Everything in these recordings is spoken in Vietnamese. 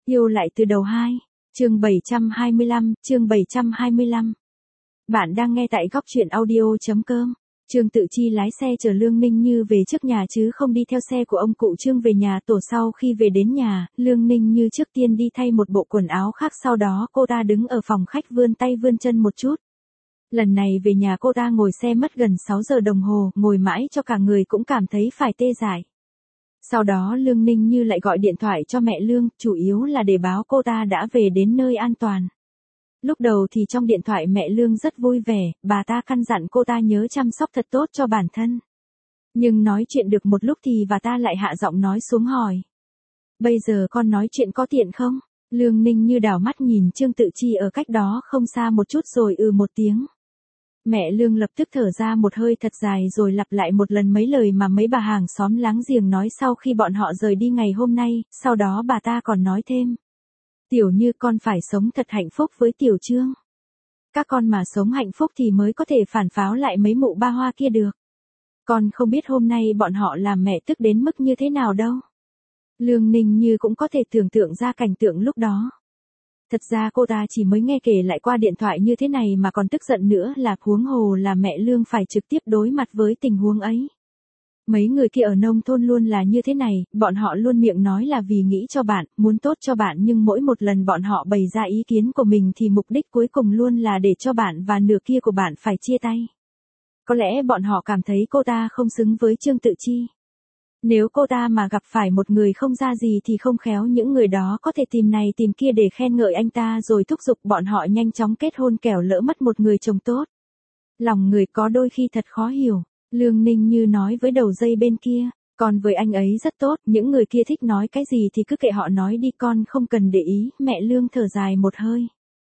Yêu lại từ đầu 2, chương 725, chương 725. Bạn đang nghe tại góc truyện audio.com. Trương Tự Chi lái xe chở Lương Ninh Như về trước nhà chứ không đi theo xe của ông cụ Trương về nhà tổ. Sau khi về đến nhà, Lương Ninh Như trước tiên đi thay một bộ quần áo khác, sau đó cô ta đứng ở phòng khách vươn tay vươn chân một chút. Lần này về nhà cô ta ngồi xe mất gần 6 giờ đồng hồ, ngồi mãi cho cả người cũng cảm thấy phải tê dại. Sau đó Lương Ninh Như lại gọi điện thoại cho mẹ Lương, chủ yếu là để báo cô ta đã về đến nơi an toàn. Lúc đầu thì trong điện thoại mẹ Lương rất vui vẻ, bà ta căn dặn cô ta nhớ chăm sóc thật tốt cho bản thân. Nhưng nói chuyện được một lúc thì bà ta lại hạ giọng nói xuống hỏi. Bây giờ con nói chuyện có tiện không? Lương Ninh Như đảo mắt nhìn Trương Tự Chi ở cách đó không xa một chút rồi một tiếng. Mẹ Lương lập tức thở ra một hơi thật dài rồi lặp lại một lần mấy lời mà mấy bà hàng xóm láng giềng nói sau khi bọn họ rời đi ngày hôm nay, sau đó bà ta còn nói thêm. Tiểu Như, con phải sống thật hạnh phúc với Tiểu Trương. Các con mà sống hạnh phúc thì mới có thể phản pháo lại mấy mụ ba hoa kia được. Con không biết hôm nay bọn họ làm mẹ tức đến mức như thế nào đâu. Lương Ninh Như cũng có thể tưởng tượng ra cảnh tượng lúc đó. Thật ra cô ta chỉ mới nghe kể lại qua điện thoại như thế này mà còn tức giận nữa, là huống hồ là mẹ Lương phải trực tiếp đối mặt với tình huống ấy. Mấy người kia ở nông thôn luôn là như thế này, bọn họ luôn miệng nói là vì nghĩ cho bạn, muốn tốt cho bạn, nhưng mỗi một lần bọn họ bày ra ý kiến của mình thì mục đích cuối cùng luôn là để cho bạn và nửa kia của bạn phải chia tay. Có lẽ bọn họ cảm thấy cô ta không xứng với Trương Tự Chi. Nếu cô ta mà gặp phải một người không ra gì thì không khéo những người đó có thể tìm này tìm kia để khen ngợi anh ta rồi thúc giục bọn họ nhanh chóng kết hôn, kẻo lỡ mất một người chồng tốt. Lòng người có đôi khi thật khó hiểu. Lương Ninh Như nói với đầu dây bên kia, con với anh ấy rất tốt, những người kia thích nói cái gì thì cứ kệ họ nói đi, con không cần để ý. Mẹ Lương thở dài một hơi.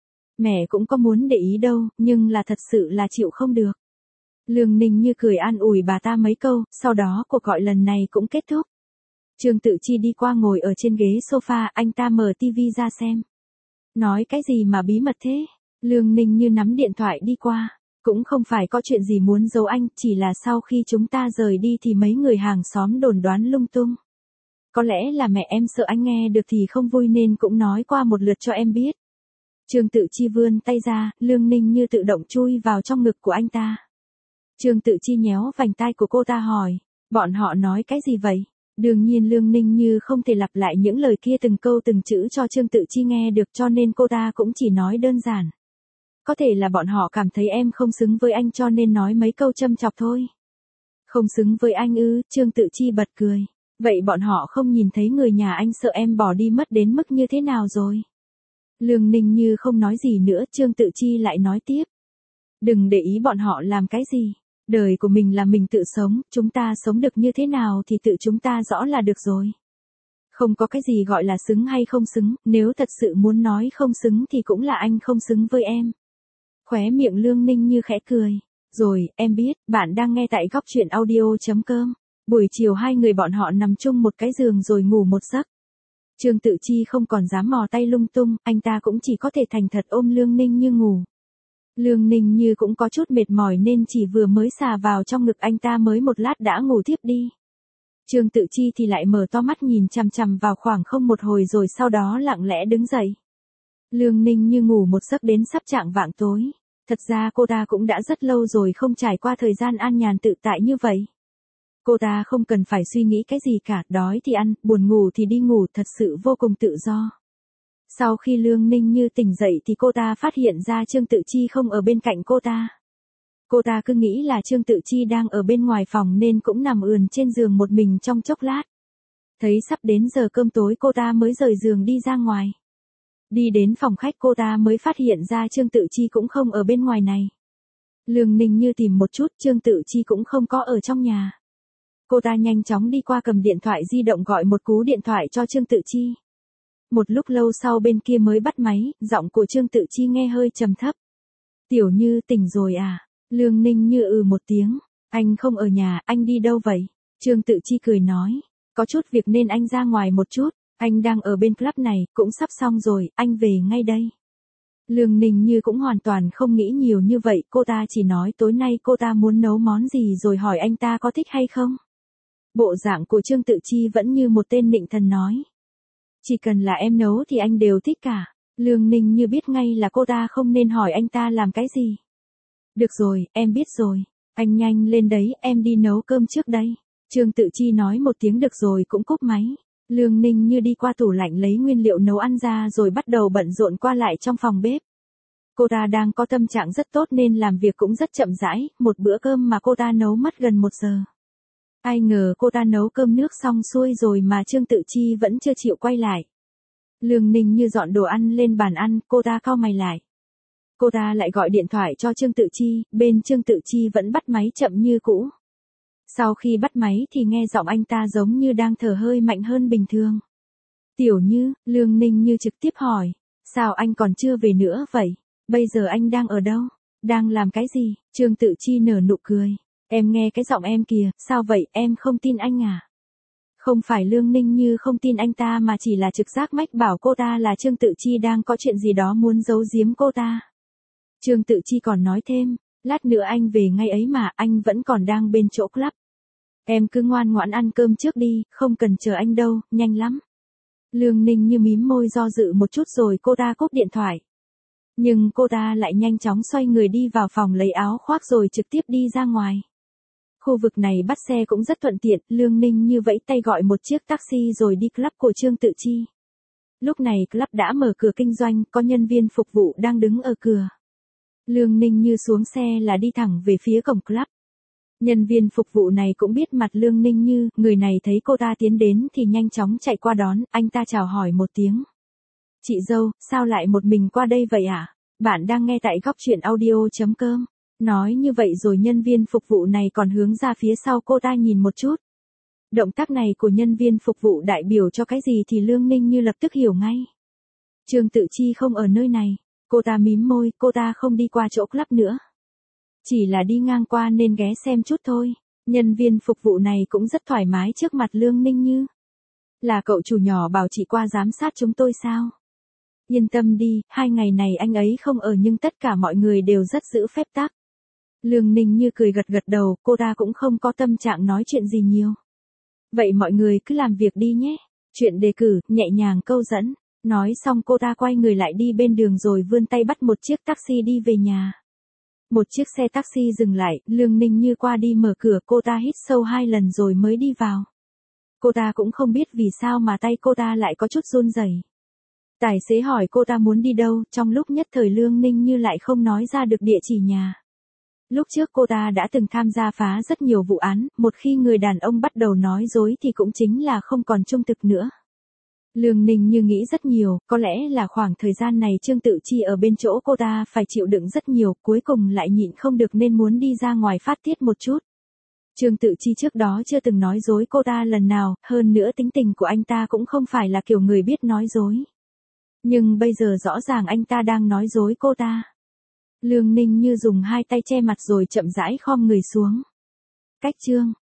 Mẹ cũng có muốn để ý đâu, nhưng là thật sự là chịu không được. Lương Ninh Như cười an ủi bà ta mấy câu, sau đó cuộc gọi lần này cũng kết thúc. Trương Tự Chi đi qua ngồi ở trên ghế sofa, anh ta mở tivi ra xem. Nói cái gì mà bí mật thế? Lương Ninh Như nắm điện thoại đi qua. Cũng không phải có chuyện gì muốn giấu anh, chỉ là sau khi chúng ta rời đi thì mấy người hàng xóm đồn đoán lung tung. Có lẽ là mẹ em sợ anh nghe được thì không vui nên cũng nói qua một lượt cho em biết. Trương Tự Chi vươn tay ra, Lương Ninh Như tự động chui vào trong ngực của anh ta. Trương Tự Chi nhéo vành tai của cô ta hỏi, bọn họ nói cái gì vậy? Đương nhiên Lương Ninh Như không thể lặp lại những lời kia từng câu từng chữ cho Trương Tự Chi nghe được, cho nên cô ta cũng chỉ nói đơn giản. Có thể là bọn họ cảm thấy em không xứng với anh cho nên nói mấy câu châm chọc thôi. Không xứng với anh ư? Trương Tự Chi bật cười. Vậy bọn họ không nhìn thấy người nhà anh sợ em bỏ đi mất đến mức như thế nào rồi? Lương Ninh Như không nói gì nữa, Trương Tự Chi lại nói tiếp. Đừng để ý bọn họ làm cái gì. Đời của mình là mình tự sống, chúng ta sống được như thế nào thì tự chúng ta rõ là được rồi. Không có cái gì gọi là xứng hay không xứng, nếu thật sự muốn nói không xứng thì cũng là anh không xứng với em. Khóe miệng Lương Ninh Như khẽ cười. Rồi, em biết, bạn đang nghe tại góc truyện audio.com. Buổi chiều hai người bọn họ nằm chung một cái giường rồi ngủ một giấc. Trương Tự Chi không còn dám mò tay lung tung, anh ta cũng chỉ có thể thành thật ôm Lương Ninh Như ngủ. Lương Ninh Như cũng có chút mệt mỏi nên chỉ vừa mới xà vào trong ngực anh ta mới một lát đã ngủ thiếp đi. Trương Tự Chi thì lại mở to mắt nhìn chằm chằm vào khoảng không một hồi rồi sau đó lặng lẽ đứng dậy. Lương Ninh Như ngủ một giấc đến sắp chạng vạng tối. Thật ra cô ta cũng đã rất lâu rồi không trải qua thời gian an nhàn tự tại như vậy. Cô ta không cần phải suy nghĩ cái gì cả, đói thì ăn, buồn ngủ thì đi ngủ, thật sự vô cùng tự do. Sau khi Lương Ninh Như tỉnh dậy thì cô ta phát hiện ra Trương Tự Chi không ở bên cạnh cô ta. Cô ta cứ nghĩ là Trương Tự Chi đang ở bên ngoài phòng nên cũng nằm ườn trên giường một mình trong chốc lát. Thấy sắp đến giờ cơm tối cô ta mới rời giường đi ra ngoài. Đi đến phòng khách cô ta mới phát hiện ra Trương Tự Chi cũng không ở bên ngoài này. Lương Ninh Như tìm một chút, Trương Tự Chi cũng không có ở trong nhà. Cô ta nhanh chóng đi qua cầm điện thoại di động gọi một cú điện thoại cho Trương Tự Chi. Một lúc lâu sau bên kia mới bắt máy, giọng của Trương Tự Chi nghe hơi trầm thấp. Tiểu Như tỉnh rồi à? Lương Ninh Như một tiếng. Anh không ở nhà, anh đi đâu vậy? Trương Tự Chi cười nói. Có chút việc nên anh ra ngoài một chút. Anh đang ở bên club này, cũng sắp xong rồi, anh về ngay đây. Lương Ninh Như cũng hoàn toàn không nghĩ nhiều như vậy, cô ta chỉ nói tối nay cô ta muốn nấu món gì rồi hỏi anh ta có thích hay không. Bộ dạng của Trương Tự Chi vẫn như một tên nịnh thần nói. Chỉ cần là em nấu thì anh đều thích cả. Lương Ninh như biết ngay là cô ta không nên hỏi anh ta làm cái gì. Được rồi, em biết rồi. Anh nhanh lên đấy, em đi nấu cơm trước đây. Trương Tự Chi nói một tiếng được rồi cũng cúp máy. Lương Ninh như đi qua tủ lạnh lấy nguyên liệu nấu ăn ra rồi bắt đầu bận rộn qua lại trong phòng bếp. Cô ta đang có tâm trạng rất tốt nên làm việc cũng rất chậm rãi, một bữa cơm mà cô ta nấu mất gần 1 giờ. Ai ngờ cô ta nấu cơm nước xong xuôi rồi mà Trương Tự Chi vẫn chưa chịu quay lại. Lương Ninh như dọn đồ ăn lên bàn ăn, cô ta cau mày lại. Cô ta lại gọi điện thoại cho Trương Tự Chi, bên Trương Tự Chi vẫn bắt máy chậm như cũ. Sau khi bắt máy thì nghe giọng anh ta giống như đang thở hơi mạnh hơn bình thường. Tiểu Như, Lương Ninh như trực tiếp hỏi, sao anh còn chưa về nữa vậy? Bây giờ anh đang ở đâu? Đang làm cái gì? Trương Tự Chi nở nụ cười. Em nghe cái giọng em kìa, sao vậy, em không tin anh à? Không phải Lương Ninh như không tin anh ta mà chỉ là trực giác mách bảo cô ta là Trương Tự Chi đang có chuyện gì đó muốn giấu giếm cô ta. Trương Tự Chi còn nói thêm, lát nữa anh về ngay ấy mà, anh vẫn còn đang bên chỗ club. Em cứ ngoan ngoãn ăn cơm trước đi, không cần chờ anh đâu, nhanh lắm. Lương Ninh như mím môi do dự một chút rồi cô ta cúp điện thoại. Nhưng cô ta lại nhanh chóng xoay người đi vào phòng lấy áo khoác rồi trực tiếp đi ra ngoài. Khu vực này bắt xe cũng rất thuận tiện, Lương Ninh như vẫy tay gọi một chiếc taxi rồi đi club của Trương Tự Chi. Lúc này club đã mở cửa kinh doanh, có nhân viên phục vụ đang đứng ở cửa. Lương Ninh như xuống xe là đi thẳng về phía cổng club. Nhân viên phục vụ này cũng biết mặt Lương Ninh như, người này thấy cô ta tiến đến thì nhanh chóng chạy qua đón, anh ta chào hỏi một tiếng. Chị dâu, sao lại một mình qua đây vậy ạ? Bạn đang nghe tại góc truyện audio.com. Nói như vậy rồi nhân viên phục vụ này còn hướng ra phía sau cô ta nhìn một chút. Động tác này của nhân viên phục vụ đại biểu cho cái gì thì Lương Ninh như lập tức hiểu ngay. Trương Tự Chi không ở nơi này. Cô ta mím môi, cô ta không đi qua chỗ club nữa. Chỉ là đi ngang qua nên ghé xem chút thôi. Nhân viên phục vụ này cũng rất thoải mái trước mặt Lương Ninh như. Là cậu chủ nhỏ bảo chị qua giám sát chúng tôi sao? Yên tâm đi, 2 ngày này anh ấy không ở nhưng tất cả mọi người đều rất giữ phép tắc. Lương Ninh như cười gật gật đầu, cô ta cũng không có tâm trạng nói chuyện gì nhiều. Vậy mọi người cứ làm việc đi nhé. Chuyện đề cử, nhẹ nhàng câu dẫn. Nói xong cô ta quay người lại đi bên đường rồi vươn tay bắt một chiếc taxi đi về nhà. Một chiếc xe taxi dừng lại, Lương Ninh như qua đi mở cửa, cô ta hít sâu 2 lần rồi mới đi vào. Cô ta cũng không biết vì sao mà tay cô ta lại có chút run rẩy. Tài xế hỏi cô ta muốn đi đâu, trong lúc nhất thời Lương Ninh như lại không nói ra được địa chỉ nhà. Lúc trước cô ta đã từng tham gia phá rất nhiều vụ án, một khi người đàn ông bắt đầu nói dối thì cũng chính là không còn trung thực nữa. Lương Ninh như nghĩ rất nhiều, có lẽ là khoảng thời gian này Trương Tự Chi ở bên chỗ cô ta phải chịu đựng rất nhiều, cuối cùng lại nhịn không được nên muốn đi ra ngoài phát tiết một chút. Trương Tự Chi trước đó chưa từng nói dối cô ta lần nào, hơn nữa tính tình của anh ta cũng không phải là kiểu người biết nói dối. Nhưng bây giờ rõ ràng anh ta đang nói dối cô ta. Lương Ninh như dùng 2 tay che mặt rồi chậm rãi khom người xuống. Cách chương